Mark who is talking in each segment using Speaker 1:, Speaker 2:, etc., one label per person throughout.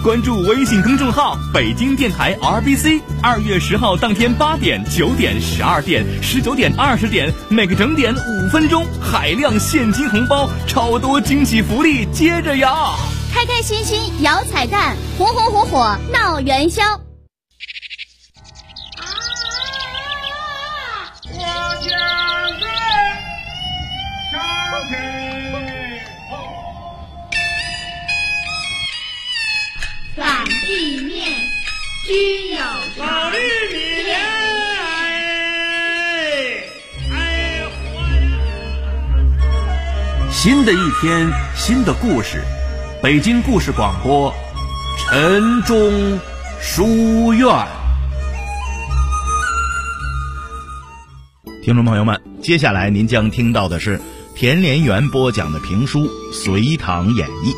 Speaker 1: 关注微信公众号北京电台 RBC。2月10号当天8点、9点、12点、19点、20点，每个整点5分钟，海量现金红包，超多惊喜福利接着摇！
Speaker 2: 开开心心摇彩蛋，红红火火闹元宵。
Speaker 3: 我将军上天
Speaker 4: 反地面均有
Speaker 3: 老绿米
Speaker 5: 新的一天，新的故事，北京故事广播，晨钟书院。
Speaker 6: 听众朋友们，接下来您将听到的是田连元播讲的评书《隋唐演义》。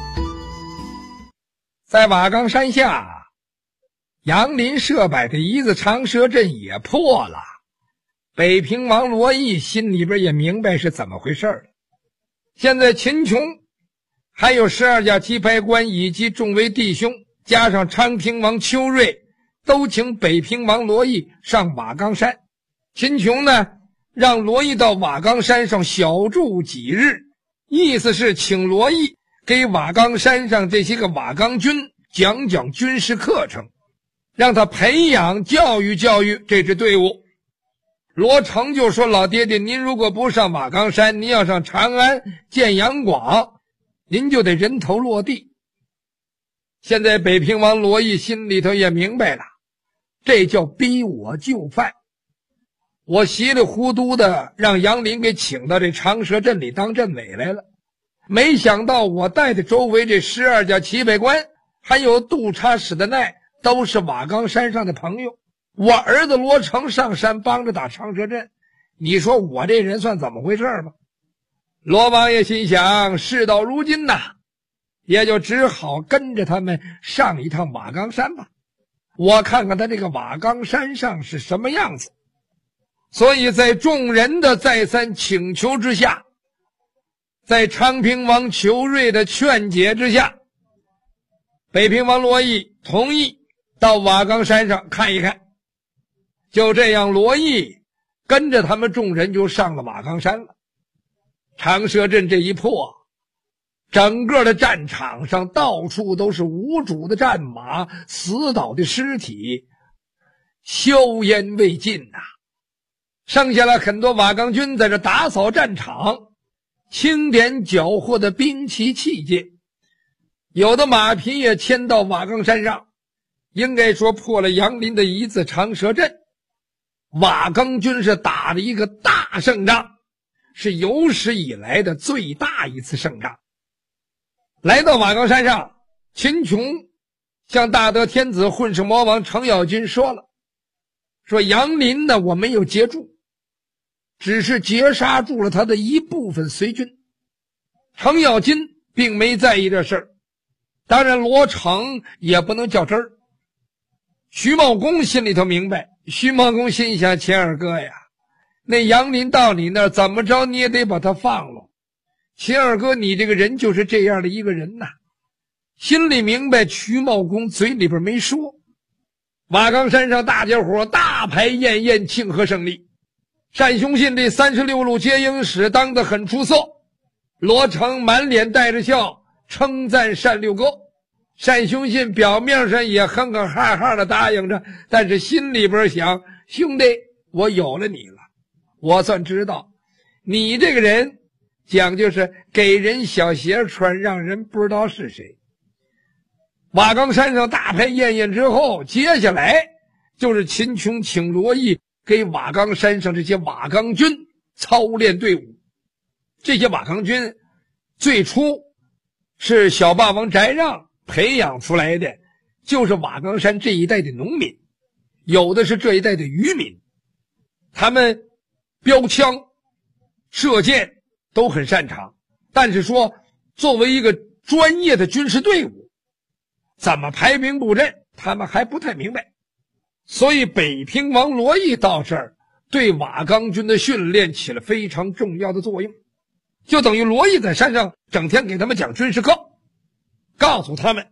Speaker 7: 在瓦岗山下，杨林设摆的一字长蛇阵也破了。北平王罗毅心里边也明白是怎么回事了。现在秦琼还有12家棋牌官以及众位弟兄，加上昌平王邱瑞，都请北平王罗毅上瓦岗山。秦琼呢，让罗毅到瓦岗山上小住几日，意思是请罗毅给瓦岗山上这些个瓦岗军讲讲军事课程，让他培养教育教育这支队伍。罗成就说，老爹爹，您如果不上瓦岗山，您要上长安建阳广，您就得人头落地。现在北平王罗毅心里头也明白了，这叫逼我就范。我稀里糊涂的让杨林给请到这长蛇镇里当镇委来了，没想到我带的周围这12家棋牌官还有督察使的奈，都是瓦岗山上的朋友。我儿子罗成上山帮着打长蛇阵，你说我这人算怎么回事吧？罗王爷心想，事到如今呐，也就只好跟着他们上一趟瓦岗山吧，我看看他这个瓦岗山上是什么样子。所以在众人的再三请求之下，在昌平王裘瑞的劝解之下，北平王罗毅同意到瓦岗山上看一看。就这样，罗毅跟着他们众人就上了瓦岗山了。长蛇阵这一破，整个的战场上到处都是无主的战马，死倒的尸体，硝烟未尽呐。剩下了很多瓦岗军在这打扫战场，清点缴获的兵器器械，有的马匹也牵到瓦岗山上，应该说破了杨林的一字长蛇阵。瓦岗军是打了一个大胜仗，是有史以来的最大一次胜仗。来到瓦岗山上，秦琼向大德天子混世魔王程咬金说了，说杨林呢，我没有截住，只是截杀住了他的一部分随军。程咬金并没在意这事儿，当然罗成也不能较真儿。徐茂公心里头明白，徐茂公心想，钱二哥呀，那杨林到你那儿怎么着你也得把他放了。钱二哥你这个人就是这样的一个人呐，心里明白，徐茂公嘴里边没说。瓦岗山上大家伙大排宴宴庆贺胜利，单雄信这36路接应使当得很出色，罗成满脸带着笑称赞单六哥。单雄信表面上也哼哼哈哈的答应着，但是心里边想，兄弟，我有了你了，我算知道你这个人讲究是给人小鞋穿，让人不知道是谁。瓦岗山上大排宴宴之后，接下来就是秦琼请罗毅给瓦岗山上这些瓦岗军操练队伍。这些瓦岗军最初是小霸王翟让培养出来的，就是瓦岗山这一带的农民，有的是这一带的渔民，他们标枪射箭都很擅长，但是说作为一个专业的军事队伍，怎么排兵布阵他们还不太明白。所以北平王罗毅到这儿对瓦岗军的训练起了非常重要的作用，就等于罗毅在山上整天给他们讲军事课，告诉他们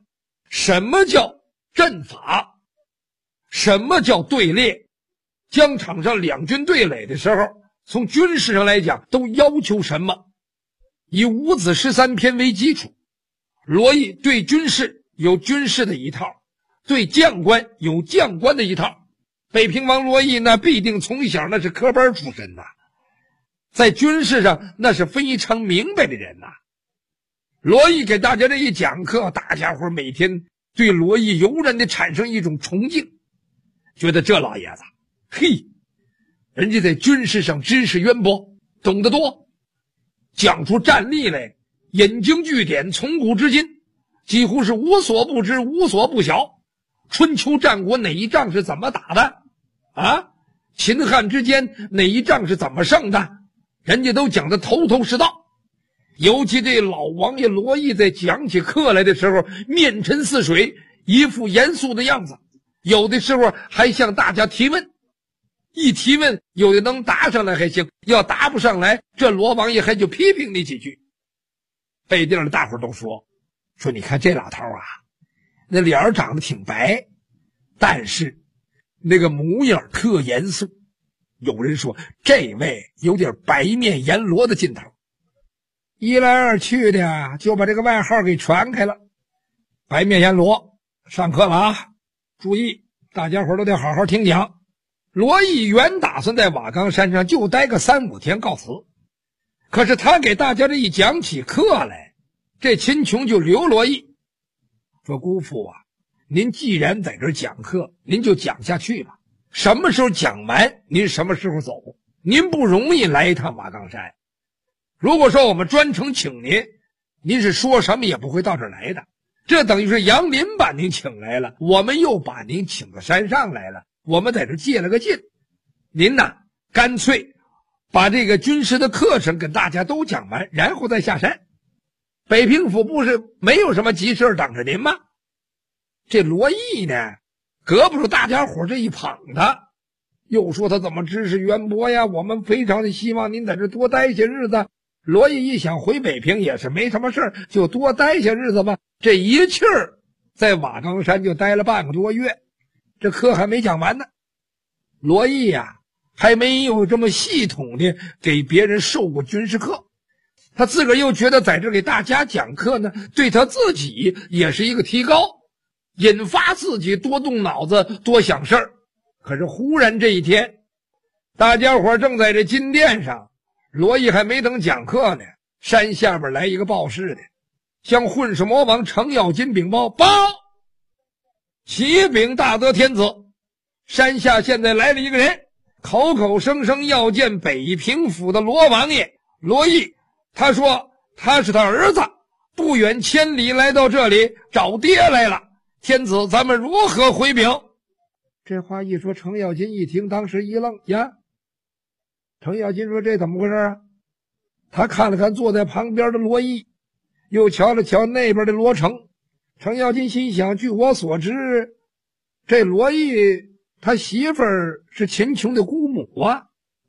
Speaker 7: 什么叫阵法，什么叫队列。疆场上两军对垒的时候，从军事上来讲都要求什么？以五子13篇为基础，罗毅对军事有军事的一套，对将官有将官的一套。北平王罗毅那必定从小那是科班出身呐，在军事上那是非常明白的人呐。罗毅给大家这一讲课，大家伙每天对罗毅油然的产生一种崇敬，觉得这老爷子，嘿，人家在军事上知识渊博，懂得多，讲出战例来，引经据典，从古至今几乎是无所不知，无所不晓。春秋战国哪一仗是怎么打的啊？秦汉之间哪一仗是怎么胜的？人家都讲得头头是道。尤其这老王爷罗毅在讲起课来的时候，面沉似水，一副严肃的样子，有的时候还向大家提问。一提问，有的能答上来还行，要答不上来，这罗王爷还就批评你几句。背地里大伙都说你看这老头啊，那脸儿长得挺白，但是那个模样特严肃。有人说这位有点白面阎罗的劲头。一来二去的就把这个外号给传开了。白面阎罗，上课了啊！注意，大家伙都得好好听讲。罗毅原打算在瓦岗山上就待个3、5天告辞，可是他给大家这一讲起课来，这秦琼就留罗毅说：“姑父啊，您既然在这儿讲课，您就讲下去吧。什么时候讲完，您什么时候走。您不容易来一趟瓦岗山。如果说我们专程请您，您是说什么也不会到这儿来的。这等于是杨林把您请来了，我们又把您请到山上来了，我们在这借了个劲。您呐，干脆把这个军师的课程跟大家都讲完，然后再下山。北平府不是没有什么急事等着您吗？”这罗毅呢，隔不住大家伙这一捧他，又说他怎么知识渊博呀，我们非常的希望您在这多待些日子。罗毅一想回北平也是没什么事，就多待些日子吧。这一气儿在瓦岗山就待了半个多月，这课还没讲完呢。罗毅呀，还没有这么系统的给别人授过军事课，他自个儿又觉得在这给大家讲课呢，对他自己也是一个提高，引发自己多动脑子，多想事儿。可是忽然这一天，大家伙正在这金殿上，罗毅还没等讲课呢，山下边来一个报事的，向混世魔王程咬金禀报：报，启禀大德天子，山下现在来了一个人，口口声声要见北平府的罗王爷罗毅。他说他是他儿子，不远千里来到这里找爹来了，天子咱们如何回禀？这话一说，程咬金一听，当时一愣呀。程咬金说：“这怎么回事啊？”他看了看坐在旁边的罗毅，又瞧了瞧那边的罗成。程咬金心想：据我所知，这罗毅他媳妇儿是秦琼的姑母啊，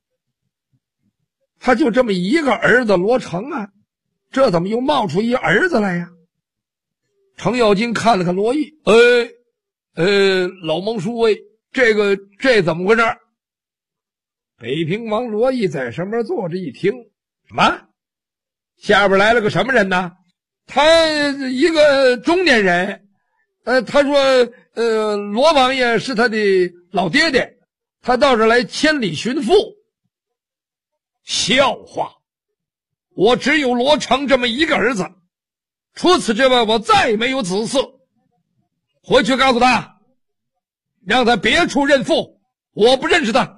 Speaker 7: 他就这么一个儿子罗成啊，这怎么又冒出一儿子来呀？程咬金看了看罗毅，老蒙叔尉，这怎么回事？北平王罗毅在上面坐着一听，什么？下边来了个什么人呢？他一个中年人，他说，罗王爷是他的老爹爹，他到这来千里寻父。笑话！我只有罗成这么一个儿子，除此之外我再没有子嗣。回去告诉他，让他别处认父，我不认识他。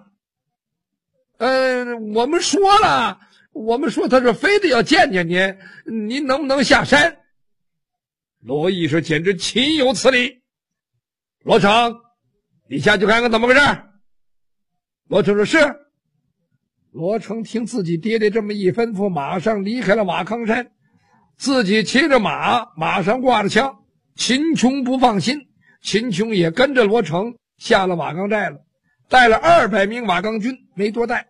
Speaker 7: 我们说了，我们说他是非得要见见您，您能不能下山？罗毅说：“简直岂有此理！罗成，你下去看看怎么回事。”罗成说：“是。”罗成听自己爹爹这么一吩咐，马上离开了瓦岗山，自己骑着马上挂着枪。秦琼不放心，秦琼也跟着罗成下了瓦岗寨了，带了200名瓦岗军，没多带。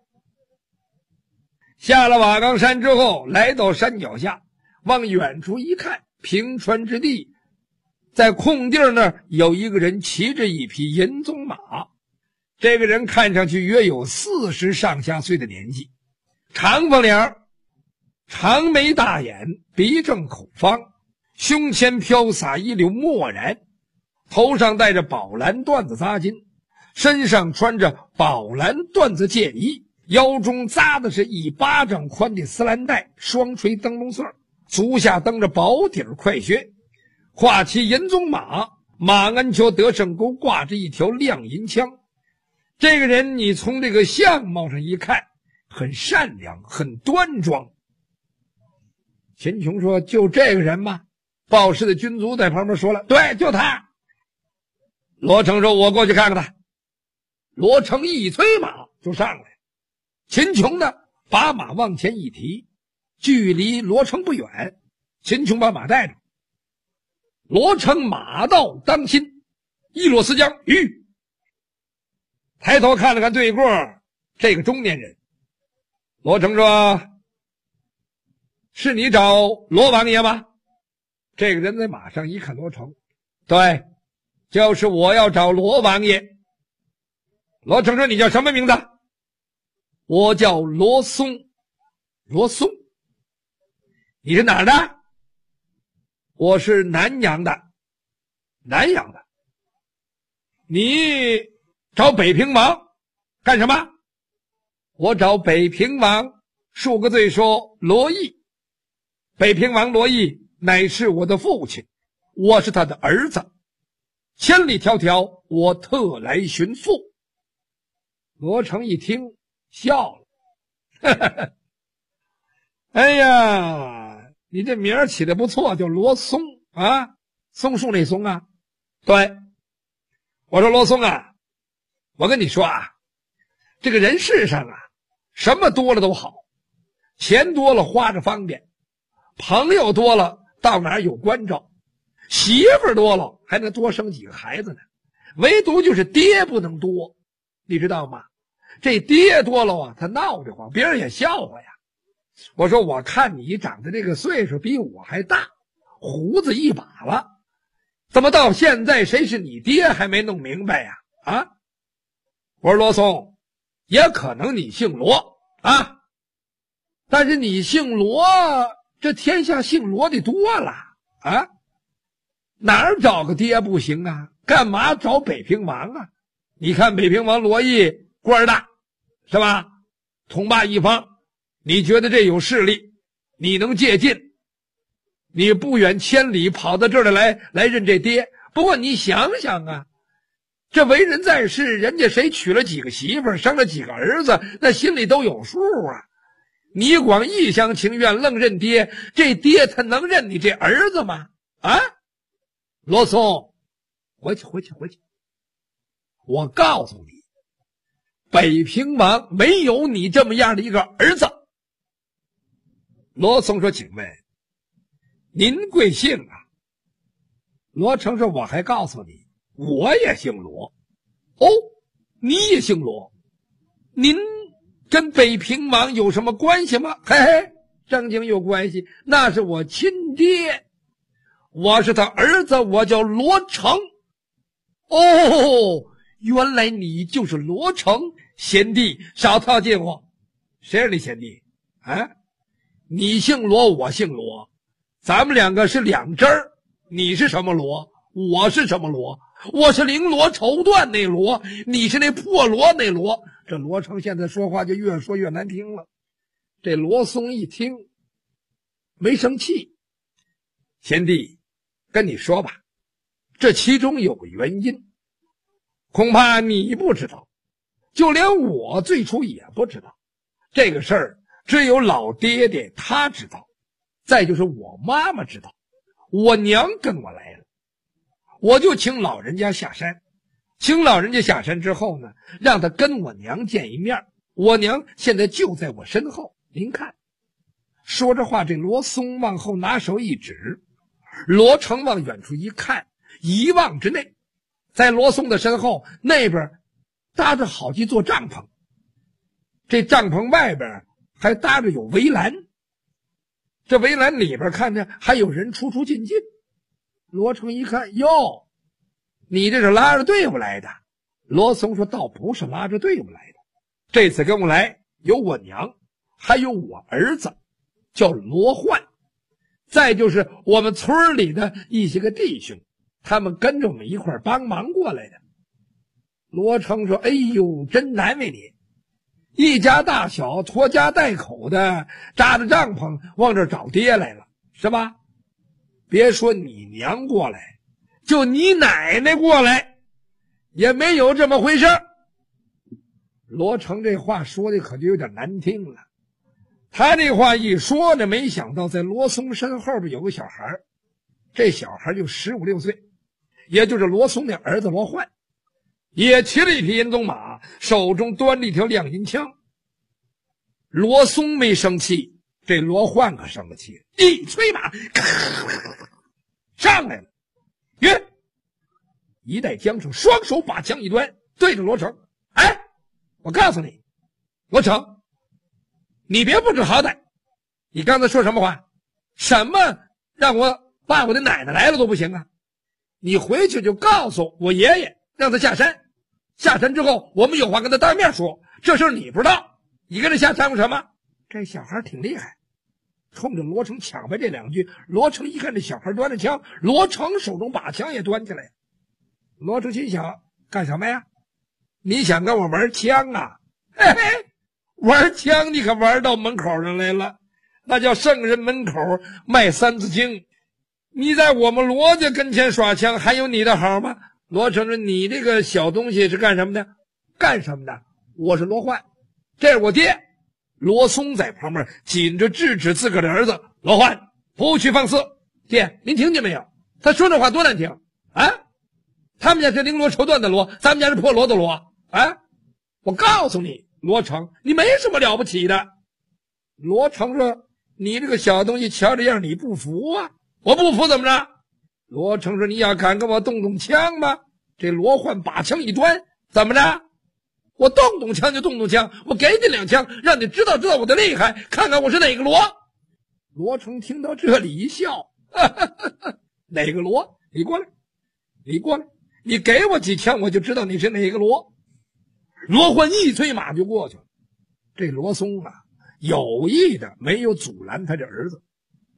Speaker 7: 下了瓦岗山之后，来到山脚下，往远处一看，平川之地， 在空地那儿有一个人骑着一匹银鬃马，这个人看上去约有40上下岁的年纪，长发脸，长眉大眼，鼻正口方，胸前飘洒一绺墨染，头上戴着宝蓝缎子扎巾，身上穿着宝蓝缎子箭衣，腰中扎的是1巴掌宽的丝蓝带，双垂灯笼穗，足下蹬着薄底快靴，跨骑银鬃马，马鞍桥得胜钩挂着一条亮银枪。这个人你从这个相貌上一看，很善良，很端庄。秦琼说：“就这个人吗？”报事的军卒在旁边说了：“对，就他。”罗成说：“我过去看看他。”罗成一催马就上来，秦琼呢把马往前一提，距离罗成不远，秦琼把马带着。罗成马到当心，一落丝缰，抬头看了看对过这个中年人。罗成说：“是你找罗王爷吗？”这个人在马上一看罗成：“对，就是我要找罗王爷。”罗成说：“你叫什么名字？”“我叫罗松。”“罗松？你是哪儿的？”“我是南阳的。”“南阳的？你找北平王干什么？”“我找北平王恕个罪，说罗毅。北平王罗毅乃是我的父亲，我是他的儿子，千里迢迢我特来寻父。”罗成一听笑了，呵呵呵，哎呀，你这名儿起得不错，叫罗松啊，松树那松啊。对，我说罗松啊，我跟你说啊，这个人世上啊，什么多了都好，钱多了花着方便，朋友多了到哪儿有关照，媳妇儿多了还能多生几个孩子呢，唯独就是爹不能多，你知道吗？这爹多了啊，他闹得慌，别人也笑话呀。我说我看你长得这个岁数比我还大，胡子一把了，怎么到现在谁是你爹还没弄明白呀？啊！我说罗松，也可能你姓罗啊，但是你姓罗，这天下姓罗的多了啊，哪儿找个爹不行啊？干嘛找北平王啊？你看北平王罗毅官儿大，是吧？统霸一方，你觉得这有势力，你能借鉴，你不远千里跑到这儿来认这爹。不过你想想啊，这为人在世，人家谁娶了几个媳妇儿，生了几个儿子，那心里都有数啊。你光一厢情愿愣认爹，这爹他能认你这儿子吗？啊，罗松，回去，我告诉你，北平王没有你这么样的一个儿子。罗松说：“请问您贵姓啊？”罗成说：“我还告诉你，我也姓罗。”“哦，你也姓罗？您跟北平王有什么关系吗？”“嘿嘿，正经有关系，那是我亲爹，我是他儿子，我叫罗成。”“哦，原来你就是罗成。贤弟少套近乎，谁是你贤弟啊？你姓罗，我姓罗，咱们两个是两支儿。你是什么罗？我是什么罗？我是绫罗绸缎那罗，你是那破罗那罗。”这罗成现在说话就越说越难听了。这罗松一听没生气：“贤弟，跟你说吧，这其中有个原因，恐怕你不知道，就连我最初也不知道。这个事儿只有老爹爹他知道，再就是我妈妈知道，我娘跟我来了，我就请老人家下山。请老人家下山之后呢，让他跟我娘见一面，我娘现在就在我身后，您看。”说着话，这罗松往后拿手一指，罗成往远处一看，一望之内，在罗松的身后那边搭着好几座帐篷，这帐篷外边还搭着有围栏，这围栏里边看着还有人出出进进。 罗成一看，哟，你这是拉着队伍来的。罗松说，倒不是拉着队伍来的，这次跟我来有我娘，还有我儿子叫罗焕，再就是我们村里的一些个弟兄，他们跟着我们一块帮忙过来的。罗成说，哎呦，真难为你，一家大小拖家带口的扎着帐篷往这找爹来了，是吧？别说你娘过来，就你奶奶过来也没有这么回事。罗成这话说的可就有点难听了。他这话一说呢，没想到在罗松身后边有个小孩，这小孩就15、16岁，也就是罗松的儿子罗焕，也骑了一匹银鬃马，手中端着一条亮银枪。罗松没生气，这罗焕可生了气，一催马上来了，约一带缰绳，双手把枪一端，对着罗成，哎，我告诉你，罗成，你别不知好歹，你刚才说什么话？什么让我把我的奶奶来了都不行啊？你回去就告诉我爷爷，让他下山，下山之后我们有话跟他当面说，这事你不知道，你跟他下掺和什么？这小孩挺厉害，冲着罗成抢呗这两句。罗成一看这小孩端着枪，罗成手中把枪也端起来。罗成心想，干什么呀？你想跟我玩枪啊？嘿嘿，玩枪你可玩到门口上来了，那叫圣人门口卖三字经，你在我们罗家跟前耍枪，还有你的好吗？罗成说，你这个小东西是干什么的？干什么的？我是罗焕，这是我爹。罗松在旁边紧着制止自个儿的儿子，罗焕不许放肆。爹，您听见没有？他说这话多难听啊！他们家是绫罗绸缎的罗，咱们家是破罗的罗啊！我告诉你，罗成，你没什么了不起的。罗成说，你这个小东西瞧这样你不服啊？我不服怎么着？罗成说，你要敢跟我动动枪吗？这罗焕把枪一端，怎么着？我动动枪就动动枪，我给你2枪，让你知道我的厉害，看看我是哪个罗。罗成听到这里一笑，哪个罗？你过来，你过来，你给我几枪，我就知道你是哪个罗。罗焕一催马就过去了。这罗松啊，有意的没有阻拦他这儿子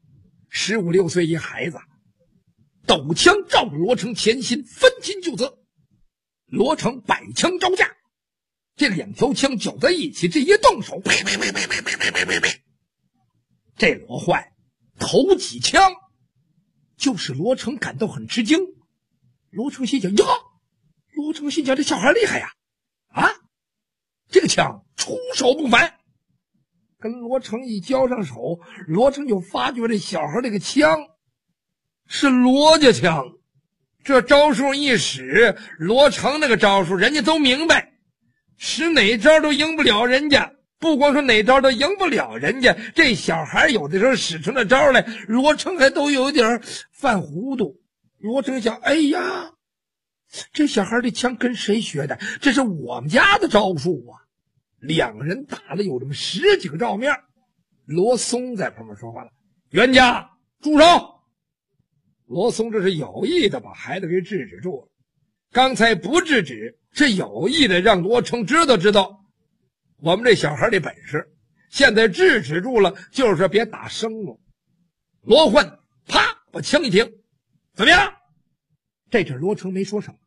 Speaker 7: ，15、16岁一孩子，抖枪照着罗成前心，分金就责。罗成摆枪招架，这2条枪搅在一起，这一动手，呸呸呸呸呸呸呸呸呸呸！这罗焕头几枪，就使罗成感到很吃惊。罗成心想，呀，罗成心想，这小孩厉害呀！啊，这个枪出手不凡。跟罗成一交上手，罗成就发觉这小孩这个枪是罗家枪。这招数一使，罗成那个招数人家都明白，使哪招都赢不了人家。不光说哪招都赢不了人家，这小孩有的时候使出那招来，罗成还都有点犯糊涂。罗成想，哎呀，这小孩的枪跟谁学的？这是我们家的招数啊！两人打了有这么10几个照面。罗松在旁边说话了：“袁家，住手！”罗松这是有意的把孩子给制止住了。刚才不制止，是有意的让罗成知道我们这小孩的本事。现在制止住了，就是说别打生了。罗焕啪把枪一停，怎么样？这阵罗成没说什么，